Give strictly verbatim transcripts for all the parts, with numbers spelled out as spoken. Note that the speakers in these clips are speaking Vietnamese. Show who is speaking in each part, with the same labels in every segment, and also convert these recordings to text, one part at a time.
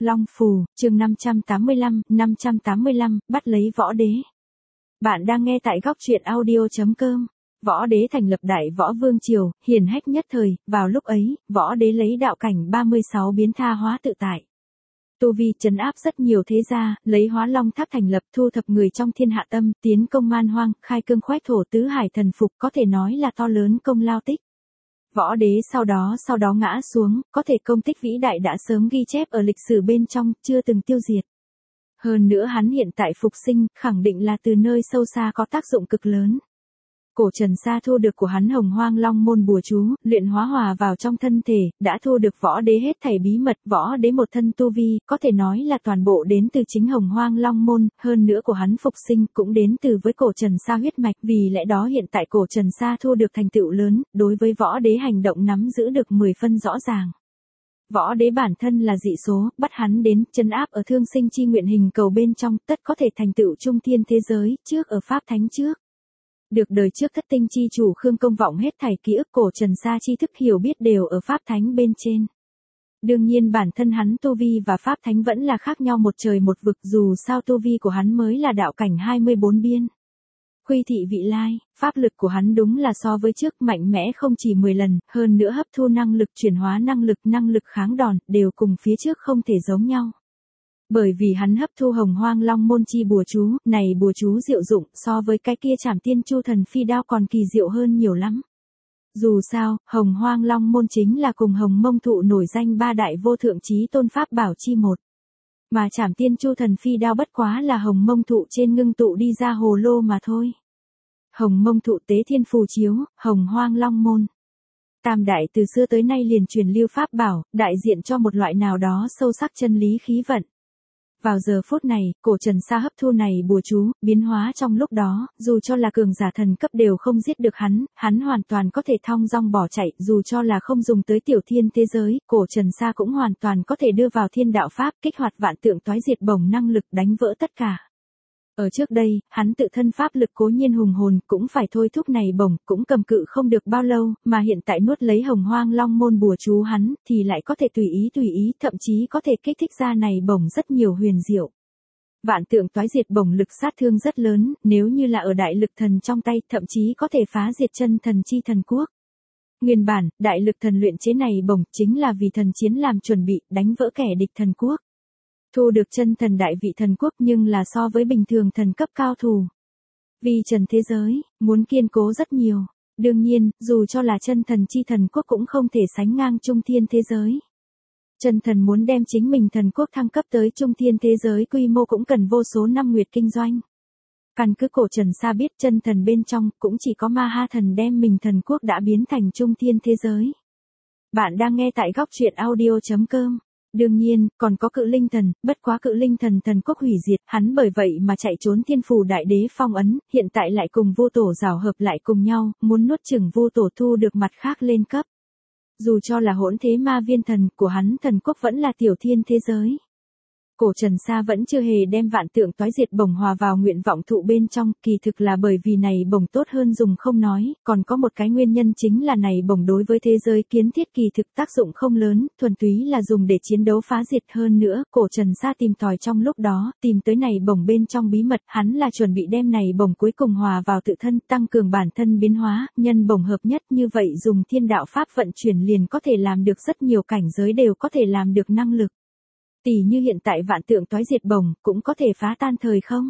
Speaker 1: Long Phù, chương năm trăm tám mươi lăm, năm trăm tám mươi lăm, bắt lấy võ đế. Bạn đang nghe tại góc truyện audio chấm com. Võ đế thành lập Đại Võ Vương Triều, hiển hách nhất thời, vào lúc ấy, võ đế lấy đạo cảnh ba mươi sáu biến tha hóa tự tại. Tu vi trấn áp rất nhiều thế gia, lấy Hóa Long Tháp thành lập, thu thập người trong thiên hạ tâm, tiến công man hoang, khai cương khoét thổ tứ hải thần phục, có thể nói là to lớn công lao tích. Võ đế sau đó sau đó ngã xuống, có thể công tích vĩ đại đã sớm ghi chép ở lịch sử bên trong, chưa từng tiêu diệt. Hơn nữa hắn hiện tại phục sinh, khẳng định là từ nơi sâu xa có tác dụng cực lớn. Cổ Trần Sa thu được của hắn Hồng Hoang Long môn bùa chú, luyện hóa hòa vào trong thân thể, đã thu được võ đế hết thảy bí mật, võ đế một thân tu vi, có thể nói là toàn bộ đến từ chính Hồng Hoang Long môn, hơn nữa của hắn phục sinh cũng đến từ với Cổ Trần Sa huyết mạch, vì lẽ đó hiện tại Cổ Trần Sa thu được thành tựu lớn, đối với võ đế hành động nắm giữ được mười phân rõ ràng. Võ đế bản thân là dị số, bắt hắn đến, trấn áp ở thương sinh chi nguyện hình cầu bên trong, tất có thể thành tựu trung thiên thế giới, trước ở Pháp Thánh trước. Được đời trước thất tinh chi chủ Khương Công Vọng hết thảy ký ức Cổ Trần Sa tri thức hiểu biết đều ở Pháp Thánh bên trên. Đương nhiên bản thân hắn tu vi và Pháp Thánh vẫn là khác nhau một trời một vực, dù sao tu vi của hắn mới là đạo cảnh hai mươi bốn biên. Khuy thị vị lai, pháp lực của hắn đúng là so với trước mạnh mẽ không chỉ mười lần, hơn nữa hấp thu năng lực chuyển hóa năng lực năng lực kháng đòn, đều cùng phía trước không thể giống nhau. Bởi vì hắn hấp thu Hồng Hoang Long môn chi bùa chú, này bùa chú diệu dụng so với cái kia Trảm Tiên Chu Thần Phi Đao còn kỳ diệu hơn nhiều lắm. Dù sao, Hồng Hoang Long môn chính là cùng Hồng Mông Thụ nổi danh ba đại vô thượng chí tôn pháp bảo chi một. Mà Trảm Tiên Chu Thần Phi Đao bất quá là Hồng Mông Thụ trên ngưng tụ đi ra hồ lô mà thôi. Hồng Mông Thụ tế thiên phù chiếu, Hồng Hoang Long môn. Tam đại từ xưa tới nay liền truyền lưu pháp bảo, đại diện cho một loại nào đó sâu sắc chân lý khí vận. Vào giờ phút này, Cổ Trần Sa hấp thu này bùa chú, biến hóa trong lúc đó, dù cho là cường giả thần cấp đều không giết được hắn, hắn hoàn toàn có thể thong dong bỏ chạy, dù cho là không dùng tới tiểu thiên thế giới, Cổ Trần Sa cũng hoàn toàn có thể đưa vào thiên đạo pháp, kích hoạt vạn tượng toái diệt bổng năng lực đánh vỡ tất cả. Ở trước đây, hắn tự thân pháp lực cố nhiên hùng hồn, cũng phải thôi thúc này bổng, cũng cầm cự không được bao lâu, mà hiện tại nuốt lấy Hồng Hoang Long môn bùa chú hắn, thì lại có thể tùy ý tùy ý, thậm chí có thể kích thích ra này bổng rất nhiều huyền diệu. Vạn tượng toái diệt bổng lực sát thương rất lớn, nếu như là ở đại lực thần trong tay, thậm chí có thể phá diệt chân thần chi thần quốc. Nguyên bản, đại lực thần luyện chế này bổng chính là vì thần chiến làm chuẩn bị, đánh vỡ kẻ địch thần quốc. Thu được chân thần đại vị thần quốc nhưng là so với bình thường thần cấp cao thủ. Vì trần thế giới, muốn kiên cố rất nhiều. Đương nhiên, dù cho là chân thần chi thần quốc cũng không thể sánh ngang trung thiên thế giới. Chân thần muốn đem chính mình thần quốc thăng cấp tới trung thiên thế giới quy mô cũng cần vô số năm nguyệt kinh doanh. Căn cứ Cổ Trần Sa biết chân thần bên trong cũng chỉ có Ma Ha thần đem mình thần quốc đã biến thành trung thiên thế giới. Bạn đang nghe tại góc truyện audio chấm com. Đương nhiên, còn có Cự Linh Thần, bất quá Cự Linh Thần thần quốc hủy diệt, hắn bởi vậy mà chạy trốn Thiên Phủ Đại Đế phong ấn, hiện tại lại cùng Vu Tổ giảo hợp lại cùng nhau, muốn nuốt chửng Vu Tổ thu được mặt khác lên cấp. Dù cho là hỗn thế ma viên thần, của hắn thần quốc vẫn là tiểu thiên thế giới. Cổ Trần Sa vẫn chưa hề đem vạn tượng toái diệt bổng hòa vào nguyện vọng thụ bên trong, kỳ thực là bởi vì này bổng tốt hơn dùng không nói, còn có một cái nguyên nhân chính là này bổng đối với thế giới kiến thiết kỳ thực tác dụng không lớn, thuần túy là dùng để chiến đấu phá diệt hơn nữa, Cổ Trần Sa tìm tòi trong lúc đó, tìm tới này bổng bên trong bí mật, hắn là chuẩn bị đem này bổng cuối cùng hòa vào tự thân, tăng cường bản thân biến hóa, nhân bổng hợp nhất như vậy dùng thiên đạo pháp vận chuyển liền có thể làm được rất nhiều cảnh giới đều có thể làm được năng lực. Tỷ như hiện tại vạn tượng toái diệt bổng, cũng có thể phá tan thời không?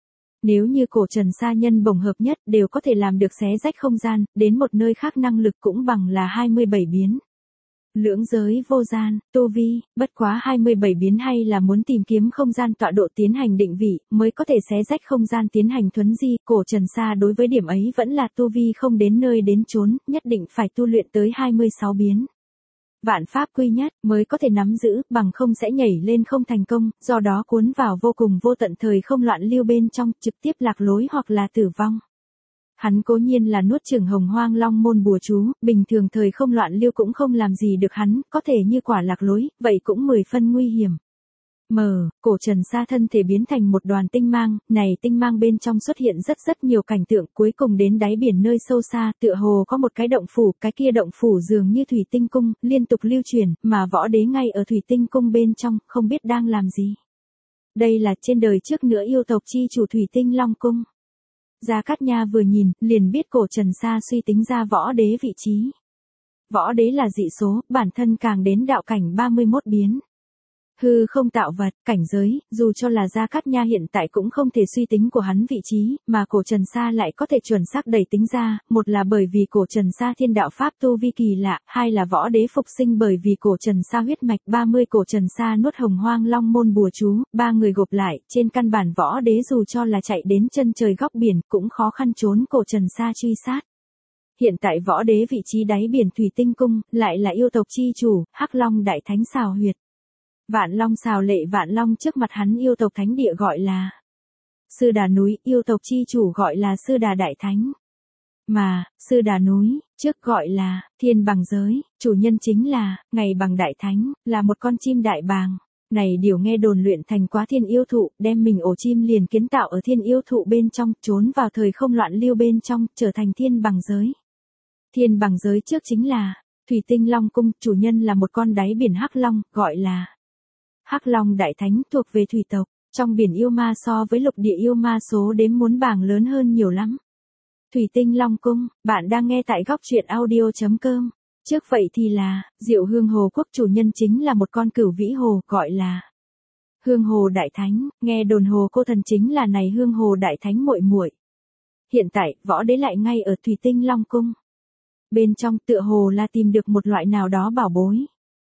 Speaker 1: Nếu như Cổ Trần Sa nhân bổng hợp nhất đều có thể làm được xé rách không gian, đến một nơi khác năng lực cũng bằng là hai mươi bảy biến. Lưỡng giới vô gian, tu vi, bất quá hai mươi bảy biến hay là muốn tìm kiếm không gian tọa độ tiến hành định vị, mới có thể xé rách không gian tiến hành thuấn di, Cổ Trần Sa đối với điểm ấy vẫn là tu vi không đến nơi đến chốn, nhất định phải tu luyện tới hai mươi sáu biến. Vạn pháp quy nhất mới có thể nắm giữ, bằng không sẽ nhảy lên không thành công, do đó cuốn vào vô cùng vô tận thời không loạn lưu bên trong, trực tiếp lạc lối hoặc là tử vong. Hắn cố nhiên là nuốt chửng Hồng Hoang Long môn bùa chú, bình thường thời không loạn lưu cũng không làm gì được hắn, có thể như quả lạc lối, vậy cũng mười phân nguy hiểm. Mờ, cổ Trần Sa thân thể biến thành một đoàn tinh mang, này tinh mang bên trong xuất hiện rất rất nhiều cảnh tượng, cuối cùng đến đáy biển nơi sâu xa, tựa hồ có một cái động phủ, cái kia động phủ dường như thủy tinh cung, liên tục lưu truyền, mà võ đế ngay ở thủy tinh cung bên trong, không biết đang làm gì. Đây là trên đời trước nữa yêu tộc chi chủ thủy tinh long cung. Gia Cát Nha vừa nhìn, liền biết cổ Trần Sa suy tính ra võ đế vị trí. Võ đế là dị số, bản thân càng đến đạo cảnh ba mươi mốt biến. Hư không tạo vật, cảnh giới, dù cho là Gia Cát Nha hiện tại cũng không thể suy tính của hắn vị trí, mà cổ Trần Sa lại có thể chuẩn xác đẩy tính ra, một là bởi vì cổ Trần Sa thiên đạo pháp tu vi kỳ lạ, hai là võ đế phục sinh bởi vì cổ Trần Sa huyết mạch, ba mươi cổ Trần Sa nuốt hồng hoang long môn bùa chú, ba người gộp lại, trên căn bản võ đế dù cho là chạy đến chân trời góc biển, cũng khó khăn trốn cổ Trần Sa truy sát. Hiện tại võ đế vị trí đáy biển thủy tinh cung, lại là yêu tộc chi chủ, Hắc Long đại thánh xào huyệt. Vạn Long xào lệ Vạn Long trước mặt hắn yêu tộc thánh địa gọi là Sư Đà núi, yêu tộc chi chủ gọi là Sư Đà đại thánh. Mà, Sư Đà núi, trước gọi là Thiên Bằng giới, chủ nhân chính là Ngày Bằng đại thánh, là một con chim đại bàng. Này điều nghe đồn luyện thành quá thiên yêu thụ, đem mình ổ chim liền kiến tạo ở thiên yêu thụ bên trong, trốn vào thời không loạn lưu bên trong, trở thành Thiên Bằng giới. Thiên Bằng giới trước chính là Thủy Tinh Long cung, chủ nhân là một con đáy biển hắc long, gọi là Hắc Long đại thánh, thuộc về thủy tộc, trong biển yêu ma so với lục địa yêu ma số đếm muốn bảng lớn hơn nhiều lắm. Thủy Tinh Long cung, bạn đang nghe tại góc truyện audio chấm com. Trước vậy thì là, Diệu Hương Hồ quốc chủ nhân chính là một con cửu vĩ hồ, gọi là Hương Hồ đại thánh, nghe đồn hồ cô thần chính là này Hương Hồ đại thánh muội muội. Hiện tại, võ đế lại ngay ở Thủy Tinh Long cung. Bên trong tựa hồ là tìm được một loại nào đó bảo bối.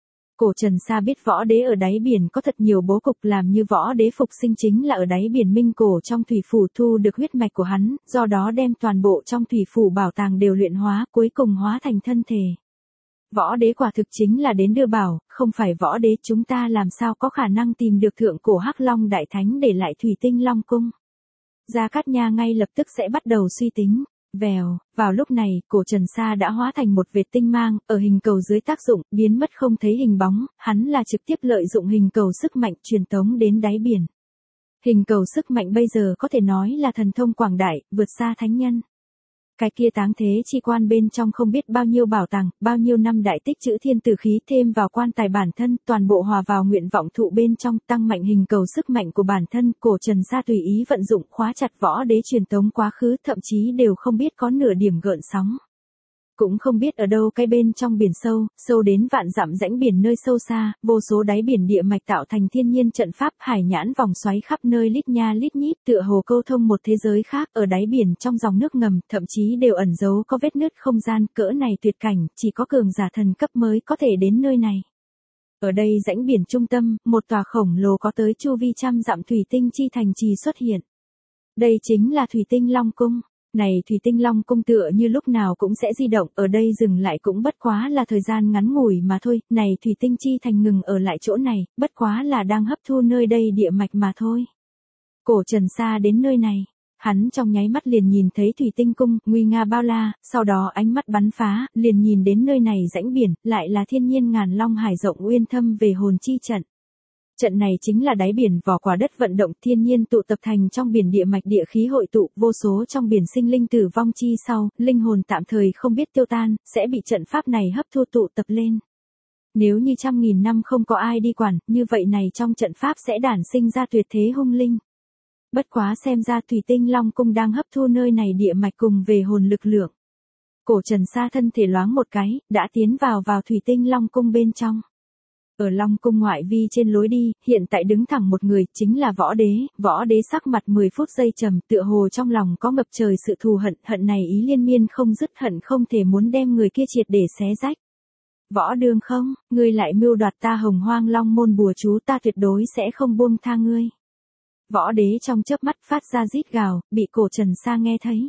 Speaker 1: Cổ Trần Sa biết võ đế ở đáy biển có thật nhiều bố cục, làm như võ đế phục sinh chính là ở đáy biển minh cổ trong thủy phủ thu được huyết mạch của hắn, do đó đem toàn bộ trong thủy phủ bảo tàng đều luyện hóa, cuối cùng hóa thành thân thể. Võ đế quả thực chính là đến đưa bảo, không phải võ đế chúng ta làm sao có khả năng tìm được thượng cổ Hắc Long đại thánh để lại Thủy Tinh Long cung. Gia Cát Nha ngay lập tức sẽ bắt đầu suy tính. Vèo, vào lúc này, cổ Trần Sa đã hóa thành một vệt tinh mang, ở hình cầu dưới tác dụng, biến mất không thấy hình bóng, hắn là trực tiếp lợi dụng hình cầu sức mạnh truyền tống đến đáy biển. Hình cầu sức mạnh bây giờ có thể nói là thần thông quảng đại, vượt xa thánh nhân. Cái kia táng thế chi quan bên trong không biết bao nhiêu bảo tàng, bao nhiêu năm đại tích trữ thiên tử khí thêm vào quan tài bản thân, toàn bộ hòa vào nguyện vọng thụ bên trong, tăng mạnh hình cầu sức mạnh của bản thân, cổ Trần Sa tùy ý vận dụng khóa chặt võ đế truyền tống quá khứ, thậm chí đều không biết có nửa điểm gợn sóng. Cũng không biết ở đâu cái bên trong biển sâu, sâu đến vạn dặm rãnh biển nơi sâu xa, vô số đáy biển địa mạch tạo thành thiên nhiên trận pháp, hải nhãn vòng xoáy khắp nơi lít nha lít nhít, tựa hồ câu thông một thế giới khác, ở đáy biển trong dòng nước ngầm, thậm chí đều ẩn giấu có vết nứt không gian, cỡ này tuyệt cảnh, chỉ có cường giả thần cấp mới có thể đến nơi này. Ở đây rãnh biển trung tâm, một tòa khổng lồ có tới chu vi trăm dặm thủy tinh chi thành trì xuất hiện. Đây chính là Thủy Tinh Long cung. Này Thủy Tinh Long cung tựa như lúc nào cũng sẽ di động, ở đây dừng lại cũng bất quá là thời gian ngắn ngủi mà thôi, này Thủy Tinh chi thành ngừng ở lại chỗ này, bất quá là đang hấp thu nơi đây địa mạch mà thôi. Cổ Trần Sa đến nơi này, hắn trong nháy mắt liền nhìn thấy Thủy Tinh cung, nguy nga bao la, sau đó ánh mắt bắn phá, liền nhìn đến nơi này rãnh biển, lại là thiên nhiên ngàn long hải rộng uyên thâm về hồn chi trận. Trận này chính là đáy biển vỏ quả đất vận động thiên nhiên tụ tập thành trong biển địa mạch địa khí hội tụ, vô số trong biển sinh linh tử vong chi sau, linh hồn tạm thời không biết tiêu tan, sẽ bị trận pháp này hấp thu tụ tập lên. Nếu như trăm nghìn năm không có ai đi quản, như vậy này trong trận pháp sẽ đản sinh ra tuyệt thế hung linh. Bất quá xem ra Thủy Tinh Long cung đang hấp thu nơi này địa mạch cùng về hồn lực lượng. Cổ Trần Sa thân thể loáng một cái, đã tiến vào vào Thủy Tinh Long cung bên trong. Ở Long cung ngoại vi trên lối đi, hiện tại đứng thẳng một người, chính là võ đế, võ đế sắc mặt mười phút giây trầm, tựa hồ trong lòng có ngập trời sự thù hận, hận này ý liên miên không dứt, hận không thể muốn đem người kia triệt để xé rách. Võ Đường không, ngươi lại mưu đoạt ta Hồng Hoang Long môn bùa chú, ta tuyệt đối sẽ không buông tha ngươi. Võ đế trong chớp mắt phát ra rít gào, bị cổ Trần Sa nghe thấy.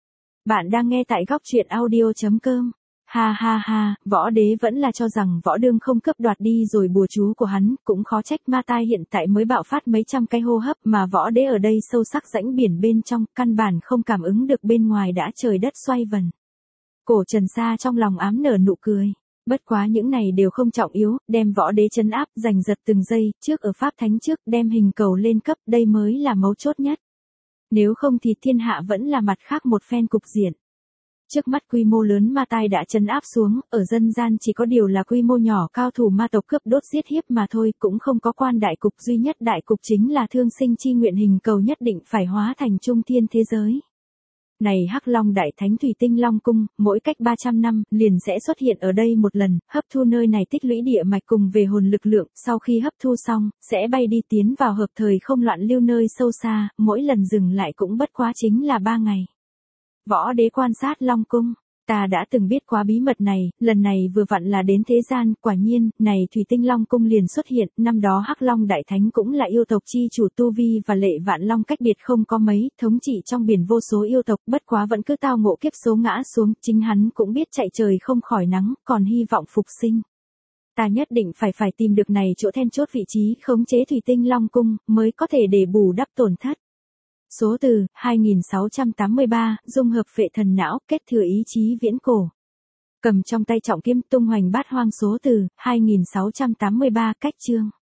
Speaker 1: Bạn đang nghe tại góc truyện audio chấm com. Ha ha ha, võ đế vẫn là cho rằng võ đương không cướp đoạt đi rồi bùa chú của hắn, cũng khó trách ma tai hiện tại mới bạo phát mấy trăm cái hô hấp, mà võ đế ở đây sâu sắc rãnh biển bên trong, căn bản không cảm ứng được bên ngoài đã trời đất xoay vần. Cổ Trần Sa trong lòng ám nở nụ cười. Bất quá những này đều không trọng yếu, đem võ đế trấn áp, giành giật từng giây, trước ở Pháp Thánh trước, đem hình cầu lên cấp, đây mới là mấu chốt nhất. Nếu không thì thiên hạ vẫn là mặt khác một phen cục diện. Trước mắt quy mô lớn ma tai đã trấn áp xuống, ở dân gian chỉ có điều là quy mô nhỏ cao thủ ma tộc cướp đốt giết hiếp mà thôi, cũng không có quan đại cục, duy nhất đại cục chính là thương sinh chi nguyện hình cầu nhất định phải hóa thành trung thiên thế giới. Này Hắc Long Đại Thánh Thủy Tinh Long Cung, mỗi cách ba trăm năm, liền sẽ xuất hiện ở đây một lần, hấp thu nơi này tích lũy địa mạch cùng về hồn lực lượng, sau khi hấp thu xong, sẽ bay đi tiến vào hợp thời không loạn lưu nơi sâu xa, mỗi lần dừng lại cũng bất quá chính là ba ngày. Võ đế quan sát Long Cung, ta đã từng biết quá bí mật này, lần này vừa vặn là đến thế gian, quả nhiên, này Thủy Tinh Long Cung liền xuất hiện, năm đó Hắc Long Đại Thánh cũng là yêu tộc chi chủ tu vi và Lệ Vạn Long cách biệt không có mấy, thống trị trong biển vô số yêu tộc, bất quá vẫn cứ tao ngộ kiếp số ngã xuống, chính hắn cũng biết chạy trời không khỏi nắng, còn hy vọng phục sinh. Ta nhất định phải phải tìm được này chỗ then chốt vị trí khống chế Thủy Tinh Long Cung, mới có thể để bù đắp tổn thất. Số từ, hai nghìn sáu trăm tám mươi ba, dung hợp phệ thần não, kết thừa ý chí viễn cổ. Cầm trong tay trọng kiếm tung hoành bát hoang số từ, hai nghìn sáu trăm tám mươi ba, cách chương.